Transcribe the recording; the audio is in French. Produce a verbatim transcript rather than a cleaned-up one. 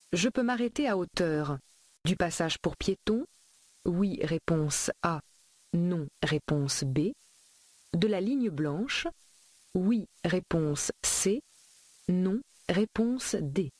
Je peux m'arrêter à hauteur du passage pour piétons. Oui, réponse A. Non, réponse B. De la ligne blanche. Oui, réponse C. Non, réponse D.